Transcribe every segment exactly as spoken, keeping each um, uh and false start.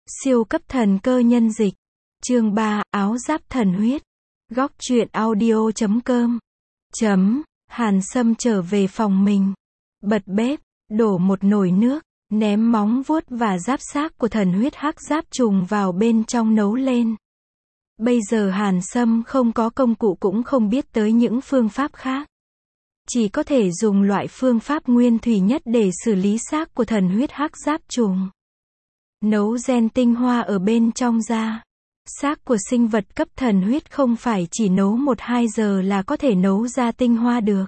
Siêu cấp thần cơ nhân dịch. Chương ba, áo giáp thần huyết. Góc truyện audio chấm com. Chấm, Hàn Sâm trở về phòng mình. Bật bếp, đổ một nồi nước, ném móng vuốt và giáp xác của thần huyết hắc giáp trùng vào bên trong nấu lên. Bây giờ Hàn Sâm không có công cụ cũng không biết tới những phương pháp khác. Chỉ có thể dùng loại phương pháp nguyên thủy nhất để xử lý xác của thần huyết hắc giáp trùng. Nấu gen tinh hoa ở bên trong ra. Xác của sinh vật cấp thần huyết không phải chỉ nấu một hai giờ là có thể nấu ra tinh hoa được.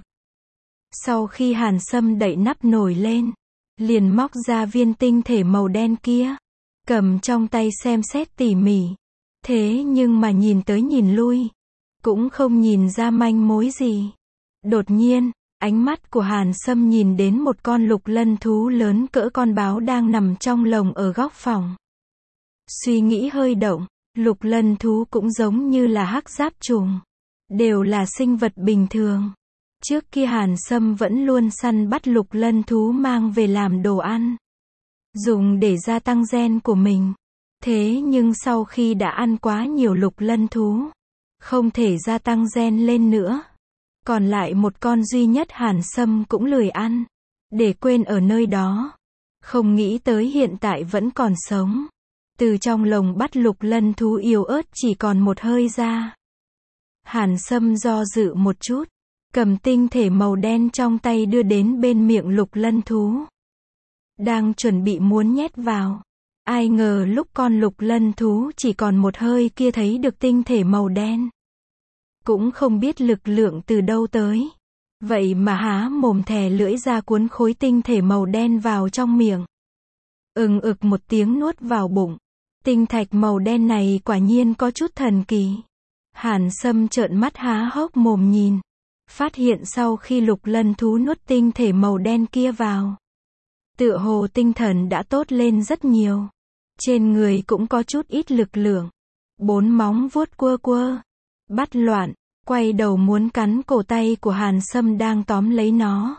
Sau khi Hàn Sâm đậy nắp nồi lên, liền móc ra viên tinh thể màu đen kia, cầm trong tay xem xét tỉ mỉ. Thế nhưng mà nhìn tới nhìn lui, cũng không nhìn ra manh mối gì. Đột nhiên, ánh mắt của Hàn Sâm nhìn đến một con lục lân thú lớn cỡ con báo đang nằm trong lồng ở góc phòng. Suy nghĩ hơi động, lục lân thú cũng giống như là hắc giáp trùng, đều là sinh vật bình thường. Trước kia Hàn Sâm vẫn luôn săn bắt lục lân thú mang về làm đồ ăn, dùng để gia tăng gen của mình. Thế nhưng sau khi đã ăn quá nhiều lục lân thú, không thể gia tăng gen lên nữa. Còn lại một con duy nhất Hàn Sâm cũng lười ăn, để quên ở nơi đó. Không nghĩ tới hiện tại vẫn còn sống. Từ trong lồng bắt lục lân thú yếu ớt chỉ còn một hơi ra. Hàn Sâm do dự một chút, cầm tinh thể màu đen trong tay đưa đến bên miệng lục lân thú. Đang chuẩn bị muốn nhét vào. Ai ngờ lúc con lục lân thú chỉ còn một hơi kia thấy được tinh thể màu đen. Cũng không biết lực lượng từ đâu tới. Vậy mà há mồm thè lưỡi ra cuốn khối tinh thể màu đen vào trong miệng. Ừng ực một tiếng nuốt vào bụng. Tinh thạch màu đen này quả nhiên có chút thần kỳ. Hàn Sâm trợn mắt há hốc mồm nhìn. Phát hiện sau khi lục lân thú nuốt tinh thể màu đen kia vào, tựa hồ tinh thần đã tốt lên rất nhiều. Trên người cũng có chút ít lực lượng. Bốn móng vuốt quơ quơ, bắt loạn, quay đầu muốn cắn cổ tay của Hàn Sâm đang tóm lấy nó.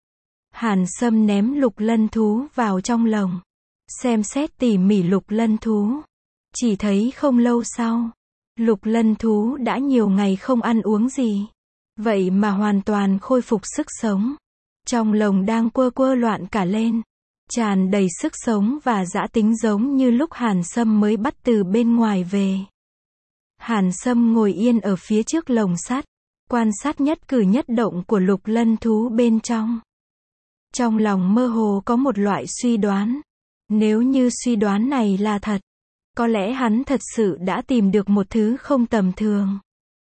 Hàn Sâm ném lục lân thú vào trong lồng, xem xét tỉ mỉ lục lân thú. Chỉ thấy không lâu sau, lục lân thú đã nhiều ngày không ăn uống gì, vậy mà hoàn toàn khôi phục sức sống. Trong lồng đang quơ quơ loạn cả lên, tràn đầy sức sống và dã tính giống như lúc Hàn Sâm mới bắt từ bên ngoài về. Hàn Sâm ngồi yên ở phía trước lồng sắt, quan sát nhất cử nhất động của lục lân thú bên trong. Trong lòng mơ hồ có một loại suy đoán. Nếu như suy đoán này là thật, có lẽ hắn thật sự đã tìm được một thứ không tầm thường.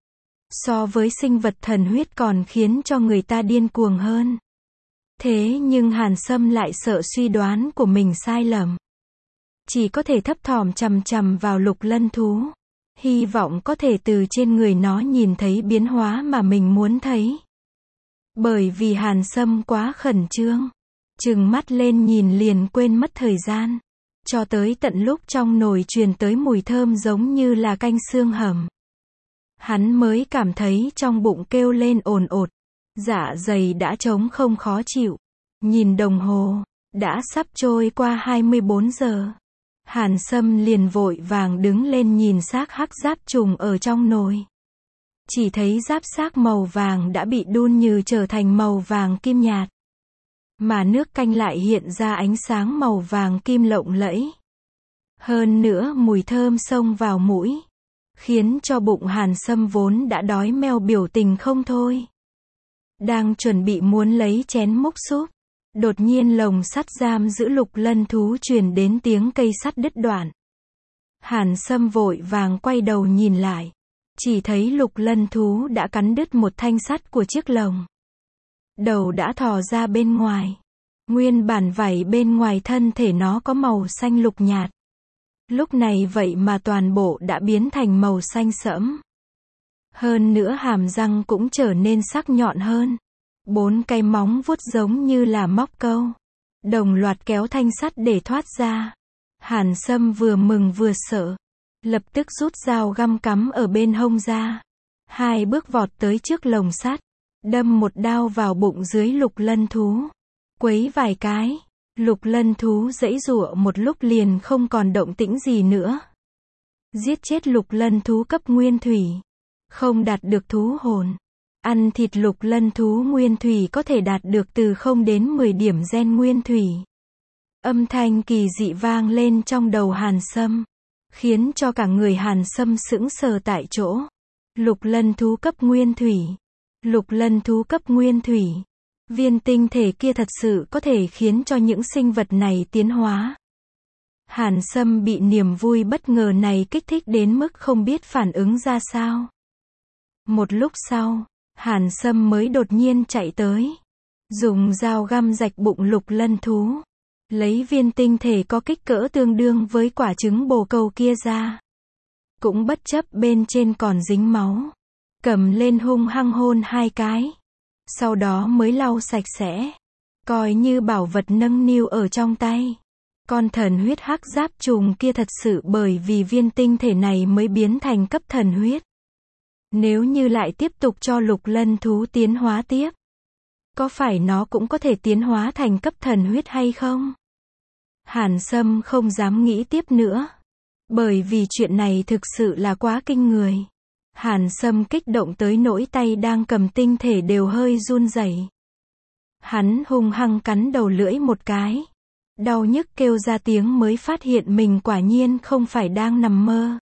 So với sinh vật thần huyết còn khiến cho người ta điên cuồng hơn. Thế nhưng Hàn Sâm lại sợ suy đoán của mình sai lầm. Chỉ có thể thấp thỏm chằm chằm vào lục lân thú. Hy vọng có thể từ trên người nó nhìn thấy biến hóa mà mình muốn thấy. Bởi vì Hàn Sâm quá khẩn trương. Trừng mắt lên nhìn liền quên mất thời gian. Cho tới tận lúc trong nồi truyền tới mùi thơm giống như là canh xương hầm. Hắn mới cảm thấy trong bụng kêu lên ồn ột. Dạ dày đã trống không khó chịu. Nhìn đồng hồ, đã sắp trôi qua hai mươi bốn giờ. Hàn Sâm liền vội vàng đứng lên nhìn xác hắc giáp trùng ở trong nồi. Chỉ thấy giáp xác màu vàng đã bị đun nhừ trở thành màu vàng kim nhạt. Mà nước canh lại hiện ra ánh sáng màu vàng kim lộng lẫy. Hơn nữa mùi thơm xông vào mũi, khiến cho bụng Hàn Sâm vốn đã đói meo biểu tình không thôi. Đang chuẩn bị muốn lấy chén múc súp, đột nhiên lồng sắt giam giữ lục lân thú truyền đến tiếng cây sắt đứt đoạn. Hàn Sâm vội vàng quay đầu nhìn lại, chỉ thấy lục lân thú đã cắn đứt một thanh sắt của chiếc lồng. Đầu đã thò ra bên ngoài. Nguyên bản vảy bên ngoài thân thể nó có màu xanh lục nhạt. Lúc này vậy mà toàn bộ đã biến thành màu xanh sẫm. Hơn nữa hàm răng cũng trở nên sắc nhọn hơn. Bốn cái móng vuốt giống như là móc câu, đồng loạt kéo thanh sắt để thoát ra. Hàn Sâm vừa mừng vừa sợ, lập tức rút dao găm cắm ở bên hông ra. Hai bước vọt tới trước lồng sắt, đâm một đao vào bụng dưới lục lân thú. Quấy vài cái, Lục lân thú giãy giụa một lúc liền không còn động tĩnh gì nữa. Giết chết lục lân thú cấp nguyên thủy. Không đạt được thú hồn. Ăn thịt lục lân thú nguyên thủy có thể đạt được từ không đến mười điểm gen nguyên thủy. Âm thanh kỳ dị vang lên trong đầu Hàn Sâm, khiến cho cả người Hàn Sâm sững sờ tại chỗ. Lục lân thú cấp nguyên thủy. Lục lân thú cấp nguyên thủy. Viên tinh thể kia thật sự có thể khiến cho những sinh vật này tiến hóa. Hàn Sâm bị niềm vui bất ngờ này kích thích đến mức không biết phản ứng ra sao. Một lúc sau, Hàn Sâm mới đột nhiên chạy tới, dùng dao găm rạch bụng lục lân thú, lấy viên tinh thể có kích cỡ tương đương với quả trứng bồ câu kia ra. Cũng bất chấp bên trên còn dính máu, cầm lên hung hăng hôn hai cái. Sau đó mới lau sạch sẽ, coi như bảo vật nâng niu ở trong tay. Con thần huyết hắc giáp trùng kia thật sự bởi vì viên tinh thể này mới biến thành cấp thần huyết. Nếu như lại tiếp tục cho lục lân thú tiến hóa tiếp, có phải nó cũng có thể tiến hóa thành cấp thần huyết hay không? Hàn Sâm không dám nghĩ tiếp nữa, bởi vì chuyện này thực sự là quá kinh người. Hàn Sâm kích động tới nỗi tay đang cầm tinh thể đều hơi run rẩy. Hắn hung hăng cắn đầu lưỡi một cái, đau nhức kêu ra tiếng mới phát hiện mình quả nhiên không phải đang nằm mơ.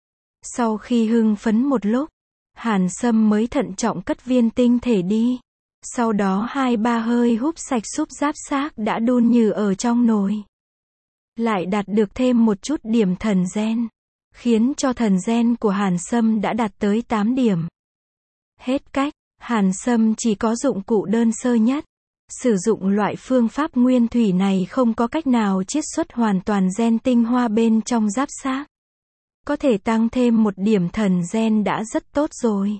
Sau khi hưng phấn một lúc, Hàn Sâm mới thận trọng cất viên tinh thể đi. Sau đó hai ba hơi húp sạch xúc giáp xác đã đun nhừ ở trong nồi. Lại đạt được thêm một chút điểm thần gen, khiến cho thần gen của Hàn Sâm đã đạt tới tám điểm. Hết cách, Hàn Sâm chỉ có dụng cụ đơn sơ nhất. Sử dụng loại phương pháp nguyên thủy này không có cách nào chiết xuất hoàn toàn gen tinh hoa bên trong giáp xác. Có thể tăng thêm một điểm thần gen đã rất tốt rồi.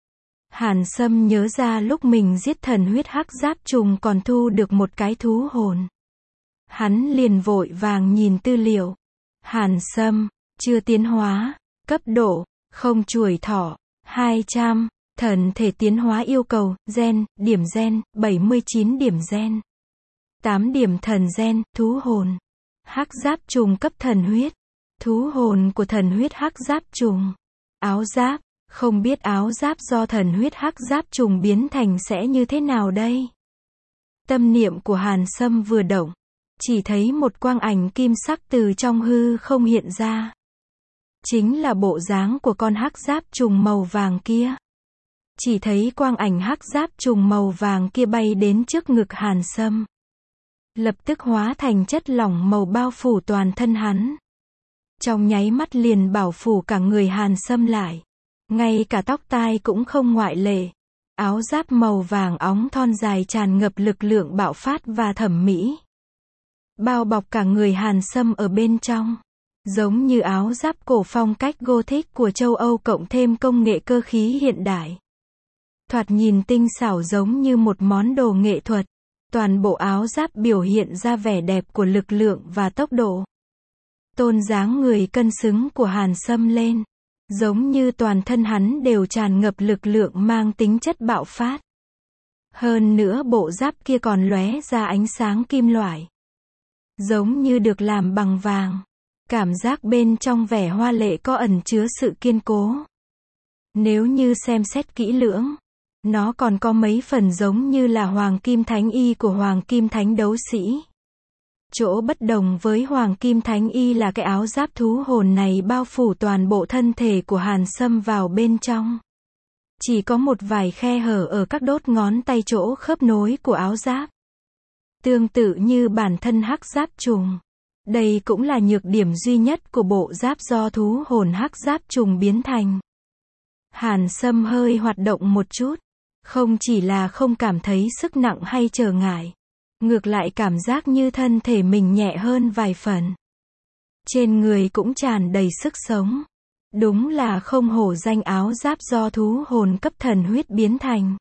Hàn Sâm nhớ ra lúc mình giết thần huyết hắc giáp trùng còn thu được một cái thú hồn. Hắn liền vội vàng nhìn tư liệu. Hàn Sâm, chưa tiến hóa, cấp độ, không chuỗi thọ, hai trăm, thần thể tiến hóa yêu cầu, gen, điểm gen, bảy mươi chín điểm gen. tám điểm thần gen, thú hồn. Hắc giáp trùng cấp thần huyết. Thú hồn của thần huyết hắc giáp trùng. Áo giáp, không biết áo giáp do thần huyết hắc giáp trùng biến thành sẽ như thế nào đây? Tâm niệm của Hàn Sâm vừa động, chỉ thấy một quang ảnh kim sắc từ trong hư không hiện ra. Chính là bộ dáng của con hắc giáp trùng màu vàng kia. Chỉ thấy quang ảnh hắc giáp trùng màu vàng kia bay đến trước ngực Hàn Sâm. Lập tức hóa thành chất lỏng màu bao phủ toàn thân hắn. Trong nháy mắt liền bảo phủ cả người Hàn Sâm lại. Ngay cả tóc tai cũng không ngoại lệ. Áo giáp màu vàng óng thon dài tràn ngập lực lượng bạo phát và thẩm mỹ. Bao bọc cả người Hàn Sâm ở bên trong. Giống như áo giáp cổ phong cách Gothic của châu Âu cộng thêm công nghệ cơ khí hiện đại. Thoạt nhìn tinh xảo giống như một món đồ nghệ thuật. Toàn bộ áo giáp biểu hiện ra vẻ đẹp của lực lượng và tốc độ. Tôn dáng người cân xứng của Hàn Sâm lên. Giống như toàn thân hắn đều tràn ngập lực lượng mang tính chất bạo phát. Hơn nữa bộ giáp kia còn lóe ra ánh sáng kim loại. Giống như được làm bằng vàng. Cảm giác bên trong vẻ hoa lệ có ẩn chứa sự kiên cố. Nếu như xem xét kỹ lưỡng, nó còn có mấy phần giống như là Hoàng Kim Thánh Y của Hoàng Kim Thánh Đấu Sĩ. Chỗ bất đồng với Hoàng Kim Thánh Y là cái áo giáp thú hồn này bao phủ toàn bộ thân thể của Hàn Sâm vào bên trong. Chỉ có một vài khe hở ở các đốt ngón tay chỗ khớp nối của áo giáp. Tương tự như bản thân hắc giáp trùng. Đây cũng là nhược điểm duy nhất của bộ giáp do thú hồn hắc giáp trùng biến thành. Hàn Sâm hơi hoạt động một chút. Không chỉ là không cảm thấy sức nặng hay trở ngại. Ngược lại cảm giác như thân thể mình nhẹ hơn vài phần. Trên người cũng tràn đầy sức sống. Đúng là không hổ danh áo giáp do thú hồn cấp thần huyết biến thành.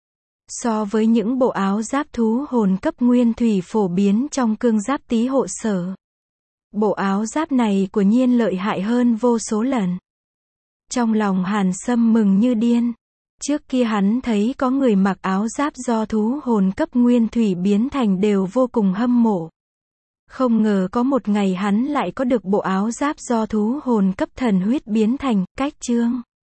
So với những bộ áo giáp thú hồn cấp nguyên thủy phổ biến trong cương giáp tý hộ sở. Bộ áo giáp này của nhiên lợi hại hơn vô số lần. Trong lòng Hàn Sâm mừng như điên. Trước kia hắn thấy có người mặc áo giáp do thú hồn cấp nguyên thủy biến thành đều vô cùng hâm mộ. Không ngờ có một ngày hắn lại có được bộ áo giáp do thú hồn cấp thần huyết biến thành, cách chương.